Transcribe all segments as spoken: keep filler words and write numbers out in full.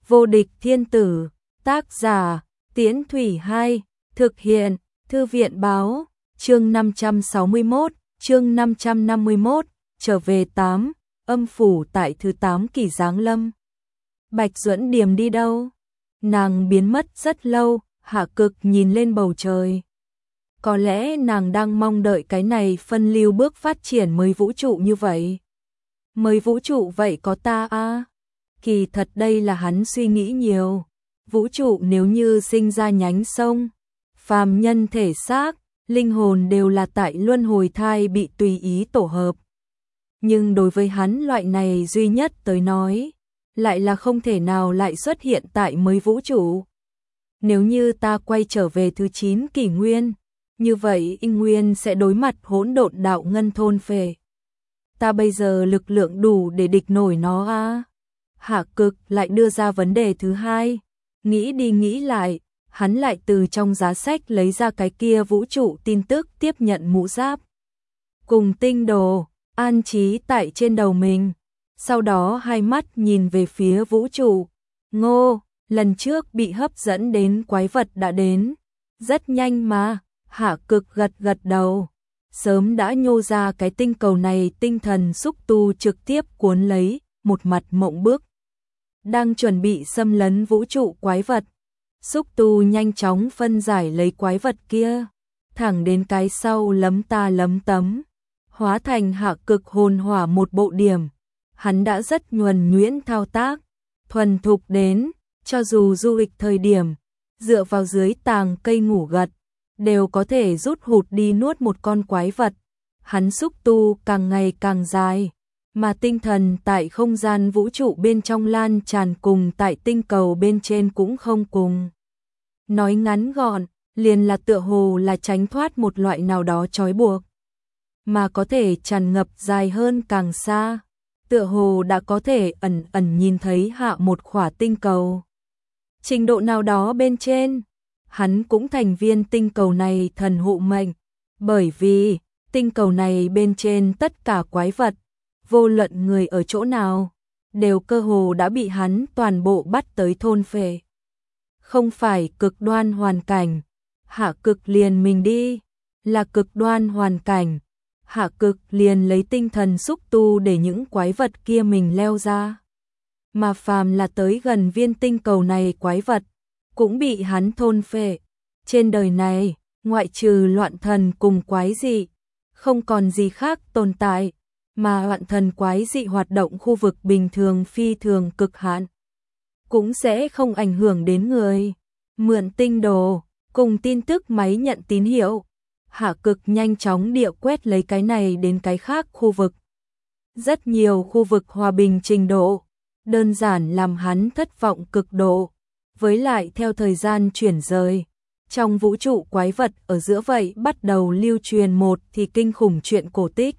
Vô địch thiên tử, tác giả, Tiễn Thủy Hai, thực hiện, Thư viện báo, chương năm trăm sáu mươi mốt, chương năm trăm năm mươi mốt, trở về tám, âm phủ tại thứ tám kỳ giáng lâm. Bạch Duẫn Điềm đi đâu? Nàng biến mất rất lâu, Hạ Cực nhìn lên bầu trời. Có lẽ nàng đang mong đợi cái này phân lưu bước phát triển mới vũ trụ như vậy. Mới vũ trụ vậy có ta à? Kỳ thật đây là hắn suy nghĩ nhiều. Vũ trụ nếu như sinh ra nhánh sông, phàm nhân thể xác, linh hồn đều là tại luân hồi thai bị tùy ý tổ hợp. Nhưng đối với hắn loại này duy nhất tới nói, lại là không thể nào lại xuất hiện tại mới vũ trụ. Nếu như ta quay trở về thứ chín kỷ nguyên, như vậy Inh Nguyên sẽ đối mặt hỗn độn đạo ngân thôn phệ. Ta bây giờ lực lượng đủ để địch nổi nó à? Hạ Cực lại đưa ra vấn đề thứ hai. Nghĩ đi nghĩ lại, hắn lại từ trong giá sách lấy ra cái kia vũ trụ tin tức tiếp nhận mũ giáp. Cùng tinh đồ, an trí tại trên đầu mình. Sau đó hai mắt nhìn về phía vũ trụ. Ngô, lần trước bị hấp dẫn đến quái vật đã đến. Rất nhanh mà, Hạ Cực gật gật đầu. Sớm đã nhô ra cái tinh cầu này tinh thần xúc tu trực tiếp cuốn lấy, một mặt mộng bước. Đang chuẩn bị xâm lấn vũ trụ quái vật. Xúc tu nhanh chóng phân giải lấy quái vật kia. Thẳng đến cái sau lấm ta lấm tấm. Hóa thành Hạ Cực hồn hỏa một bộ điểm. Hắn đã rất nhuần nhuyễn thao tác. Thuần thục đến, cho dù du lịch thời điểm. Dựa vào dưới tàng cây ngủ gật. Đều có thể rút hụt đi nuốt một con quái vật. Hắn xúc tu càng ngày càng dài. Mà tinh thần tại không gian vũ trụ bên trong lan tràn cùng tại tinh cầu bên trên cũng không cùng. Nói ngắn gọn, liền là tựa hồ là tránh thoát một loại nào đó trói buộc. Mà có thể tràn ngập dài hơn càng xa. Tựa hồ đã có thể ẩn ẩn nhìn thấy hạ một khỏa tinh cầu. Trình độ nào đó bên trên, hắn cũng thành viên tinh cầu này thần hộ mệnh. Bởi vì, tinh cầu này bên trên tất cả quái vật, vô luận người ở chỗ nào, đều cơ hồ đã bị hắn toàn bộ bắt tới thôn phệ. Không phải cực đoan hoàn cảnh, Hạ Cực liền mình đi, là cực đoan hoàn cảnh, Hạ Cực liền lấy tinh thần xúc tu để những quái vật kia mình leo ra. Mà phàm là tới gần viên tinh cầu này quái vật, cũng bị hắn thôn phệ. Trên đời này, ngoại trừ loạn thần cùng quái dị, không còn gì khác tồn tại. Mà loạn thần quái dị hoạt động khu vực bình thường phi thường cực hạn, cũng sẽ không ảnh hưởng đến người. Mượn tinh đồ, cùng tin tức máy nhận tín hiệu, Hạ Cực nhanh chóng địa quét lấy cái này đến cái khác khu vực. Rất nhiều khu vực hòa bình trình độ, đơn giản làm hắn thất vọng cực độ. Với lại theo thời gian chuyển rời, trong vũ trụ quái vật ở giữa vậy bắt đầu lưu truyền một thì kinh khủng chuyện cổ tích.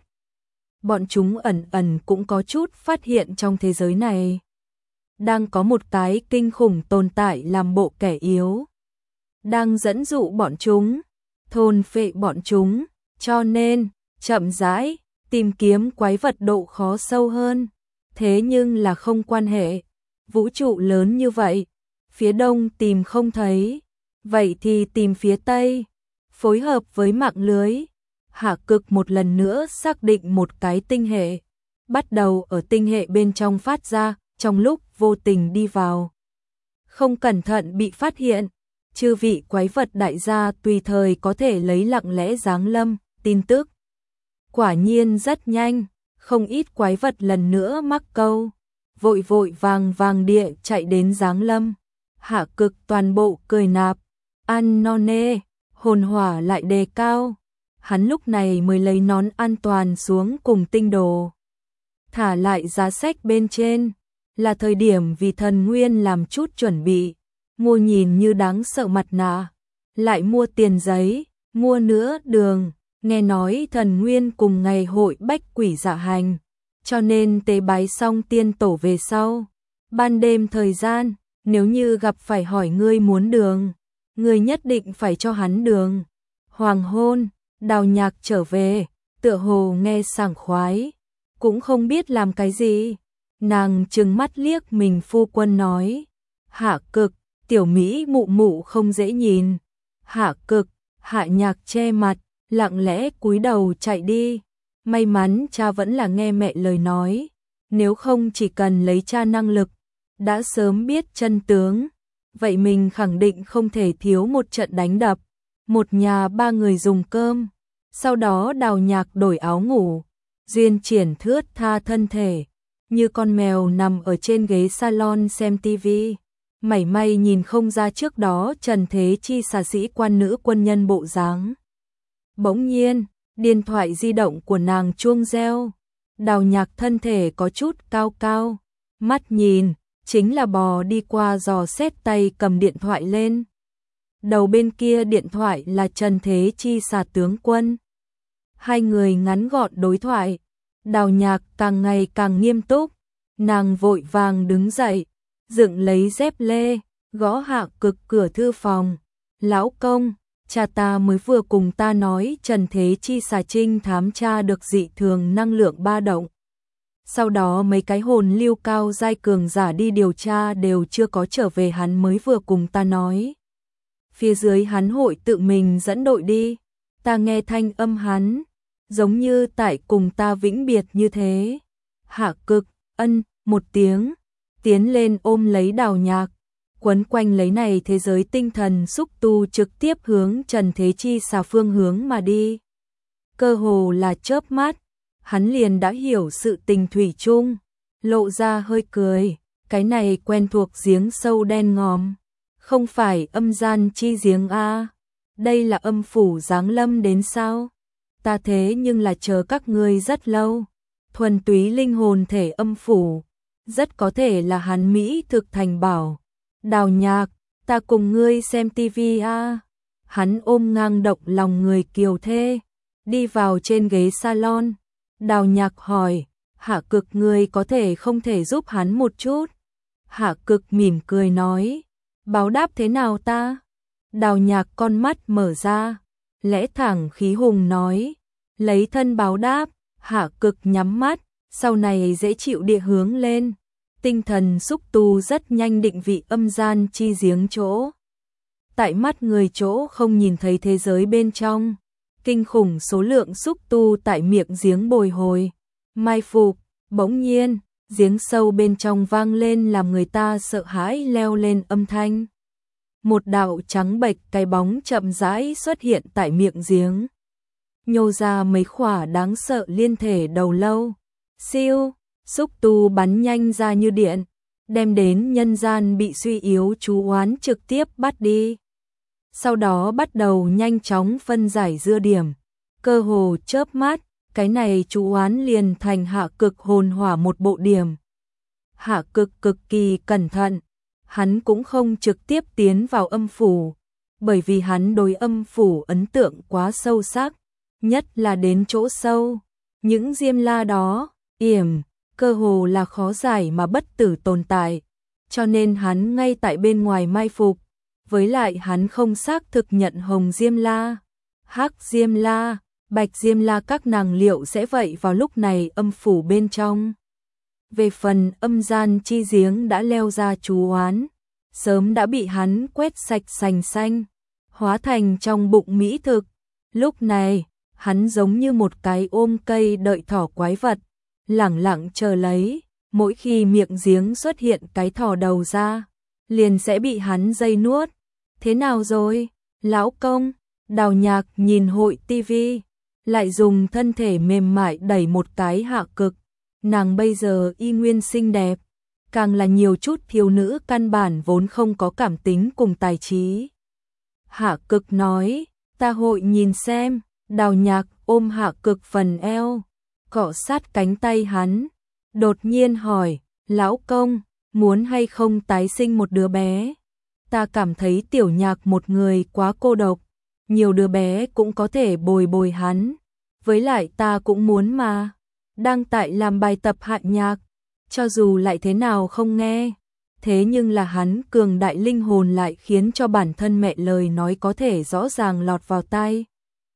Bọn chúng ẩn ẩn cũng có chút phát hiện trong thế giới này. Đang có một cái kinh khủng tồn tại làm bộ kẻ yếu. Đang dẫn dụ bọn chúng, thôn phệ bọn chúng, cho nên, chậm rãi, tìm kiếm quái vật độ khó sâu hơn. Thế nhưng là không quan hệ. Vũ trụ lớn như vậy, phía đông tìm không thấy, vậy thì tìm phía tây, phối hợp với mạng lưới. Hạ Cực một lần nữa xác định một cái tinh hệ, bắt đầu ở tinh hệ bên trong phát ra, trong lúc vô tình đi vào. Không cẩn thận bị phát hiện, chư vị quái vật đại gia tùy thời có thể lấy lặng lẽ giáng lâm, tin tức. Quả nhiên rất nhanh, không ít quái vật lần nữa mắc câu, vội vội vàng vàng địa chạy đến giáng lâm. Hạ Cực toàn bộ cười nạp, ăn no nê, hồn hỏa lại đề cao. Hắn lúc này mới lấy nón an toàn xuống cùng tinh đồ. Thả lại giá sách bên trên, là thời điểm vì thần nguyên làm chút chuẩn bị. Mua nhìn như đáng sợ mặt nạ, lại mua tiền giấy, mua nữa đường. Nghe nói thần nguyên cùng ngày hội bách quỷ dạ hành, cho nên tế bái xong tiên tổ về sau. Ban đêm thời gian, nếu như gặp phải hỏi ngươi muốn đường, ngươi nhất định phải cho hắn đường. Hoàng hôn, Đào Nhạc trở về, tựa hồ nghe sảng khoái, cũng không biết làm cái gì. Nàng trừng mắt liếc mình phu quân nói, Hạ Cực, tiểu Mỹ mụ mụ không dễ nhìn. Hạ Cực, Hạ Nhạc che mặt, lặng lẽ cúi đầu chạy đi. May mắn cha vẫn là nghe mẹ lời nói, nếu không chỉ cần lấy cha năng lực, đã sớm biết chân tướng. Vậy mình khẳng định không thể thiếu một trận đánh đập. Một nhà ba người dùng cơm, sau đó Đào Nhạc đổi áo ngủ, Duyên Triển thướt tha thân thể, như con mèo nằm ở trên ghế salon xem tivi. Mảy may nhìn không ra trước đó Trần Thế Chi xà sĩ quan nữ quân nhân bộ dáng. Bỗng nhiên, điện thoại di động của nàng chuông reo. Đào Nhạc thân thể có chút cao cao, mắt nhìn, chính là bò đi qua dò xét tay cầm điện thoại lên. Đầu bên kia điện thoại là Trần Thế Chi xà tướng quân. Hai người ngắn gọn đối thoại, Đào Nhạc càng ngày càng nghiêm túc, nàng vội vàng đứng dậy, dựng lấy dép lê, gõ Hạ Cực cửa thư phòng. Lão công, cha ta mới vừa cùng ta nói Trần Thế Chi xà trinh thám tra được dị thường năng lượng ba động. Sau đó mấy cái hồn lưu cao giai cường giả đi điều tra đều chưa có trở về, hắn mới vừa cùng ta nói. Phía dưới hắn hội tự mình dẫn đội đi, ta nghe thanh âm hắn, giống như tại cùng ta vĩnh biệt như thế. Hạ Cực, ân, một tiếng, tiến lên ôm lấy Đào Nhạc, quấn quanh lấy này thế giới tinh thần xúc tu trực tiếp hướng Trần Thế Chi xà phương hướng mà đi. Cơ hồ là chớp mắt, hắn liền đã hiểu sự tình thủy chung, lộ ra hơi cười, cái này quen thuộc giếng sâu đen ngòm, không phải âm gian chi giếng a, đây là âm phủ giáng lâm đến sao? Ta thế nhưng là chờ các ngươi rất lâu. Thuần túy linh hồn thể âm phủ, rất có thể là hắn mỹ thực thành bảo. Đào Nhạc, ta cùng ngươi xem tivi a. Hắn ôm ngang động lòng người kiều thê, đi vào trên ghế salon. Đào Nhạc hỏi, Hạ Cực ngươi có thể không thể giúp hắn một chút? Hạ Cực mỉm cười nói, báo đáp thế nào ta? Đào Nhạc con mắt mở ra, lẽ thẳng khí hùng nói, lấy thân báo đáp. Hạ Cực nhắm mắt, sau này dễ chịu địa hướng lên. Tinh thần xúc tu rất nhanh định vị âm gian chi giếng chỗ. Tại mắt người chỗ không nhìn thấy thế giới bên trong. Kinh khủng số lượng xúc tu tại miệng giếng bồi hồi. Mai phục, bỗng nhiên, giếng sâu bên trong vang lên làm người ta sợ hãi leo lên âm thanh. Một đạo trắng bệch cái bóng chậm rãi xuất hiện tại miệng giếng. Nhô ra mấy khỏa đáng sợ liên thể đầu lâu. Siêu, xúc tu bắn nhanh ra như điện, đem đến nhân gian bị suy yếu chú oán trực tiếp bắt đi. Sau đó bắt đầu nhanh chóng phân giải dưa điểm. Cơ hồ chớp mắt, cái này chú oán liền thành Hạ Cực hồn hỏa một bộ điểm. Hạ Cực cực kỳ cẩn thận, hắn cũng không trực tiếp tiến vào âm phủ, bởi vì hắn đối âm phủ ấn tượng quá sâu sắc, nhất là đến chỗ sâu, những diêm la đó, yểm, cơ hồ là khó giải mà bất tử tồn tại, cho nên hắn ngay tại bên ngoài mai phục, với lại hắn không xác thực nhận hồng diêm la, hắc diêm la, bạch diêm la các nàng liệu sẽ vậy vào lúc này âm phủ bên trong. Về phần âm gian chi giếng đã leo ra chú oán, sớm đã bị hắn quét sạch sành xanh, hóa thành trong bụng mỹ thực. Lúc này, hắn giống như một cái ôm cây đợi thỏ quái vật, lẳng lặng chờ lấy, mỗi khi miệng giếng xuất hiện cái thỏ đầu ra, liền sẽ bị hắn dây nuốt. Thế nào rồi, lão công? Đào Nhạc nhìn hội tivi, lại dùng thân thể mềm mại đẩy một cái Hạ Cực. Nàng bây giờ y nguyên xinh đẹp, càng là nhiều chút thiếu nữ căn bản vốn không có cảm tính cùng tài trí. Hạ Cực nói, ta hội nhìn xem. Đào Nhạc ôm Hạ Cực phần eo, cọ sát cánh tay hắn, đột nhiên hỏi, lão công, muốn hay không tái sinh một đứa bé? Ta cảm thấy Tiểu Nhạc một người quá cô độc, nhiều đứa bé cũng có thể bồi bồi hắn, với lại ta cũng muốn mà. Đang tại làm bài tập Hạ Nhạc, cho dù lại thế nào không nghe, thế nhưng là hắn cường đại linh hồn lại khiến cho bản thân mẹ lời nói có thể rõ ràng lọt vào tai.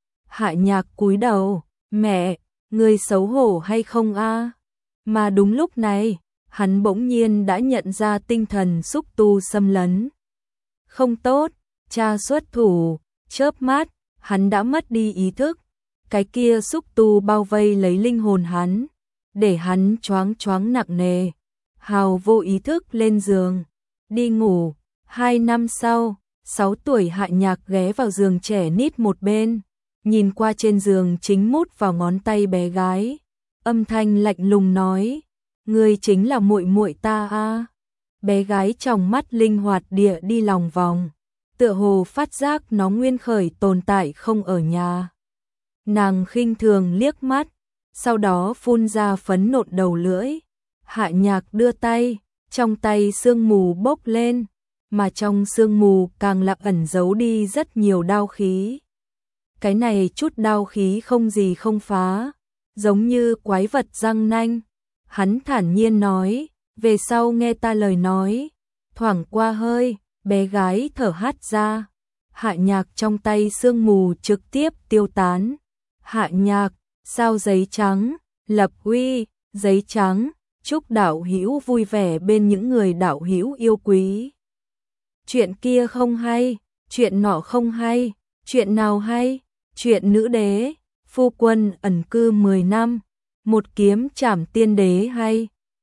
Hạ Nhạc cúi đầu, mẹ, ngươi xấu hổ hay không a? Mà đúng lúc này, hắn bỗng nhiên đã nhận ra tinh thần xúc tu xâm lấn. Không tốt, cha xuất thủ, chớp mắt, hắn đã mất đi ý thức. Cái kia xúc tu bao vây lấy linh hồn hắn, để hắn choáng choáng nặng nề. Hào vô ý thức lên giường, đi ngủ. Hai năm sau, sáu tuổi Hạ Nhạc ghé vào giường trẻ nít một bên, nhìn qua trên giường chính mút vào ngón tay bé gái. Âm thanh lạnh lùng nói, ngươi chính là muội muội ta a. Bé gái trong mắt linh hoạt địa đi lòng vòng, tựa hồ phát giác nó nguyên khởi tồn tại không ở nhà. Nàng khinh thường liếc mắt, sau đó phun ra phấn nộn đầu lưỡi. Hạ Nhạc đưa tay, trong tay sương mù bốc lên, mà trong sương mù càng lạc ẩn giấu đi rất nhiều đao khí. Cái này chút đao khí không gì không phá, giống như quái vật răng nanh. Hắn thản nhiên nói, về sau nghe ta lời nói. Thoảng qua hơi, bé gái thở hắt ra. Hạ Nhạc trong tay sương mù trực tiếp tiêu tán. Hạ Nhạc, sao giấy trắng, lập uy, giấy trắng, chúc đạo hữu vui vẻ bên những người đạo hữu yêu quý. Chuyện kia không hay, chuyện nọ không hay, chuyện nào hay? Chuyện nữ đế, phu quân ẩn cư mười năm, một kiếm trảm tiên đế hay.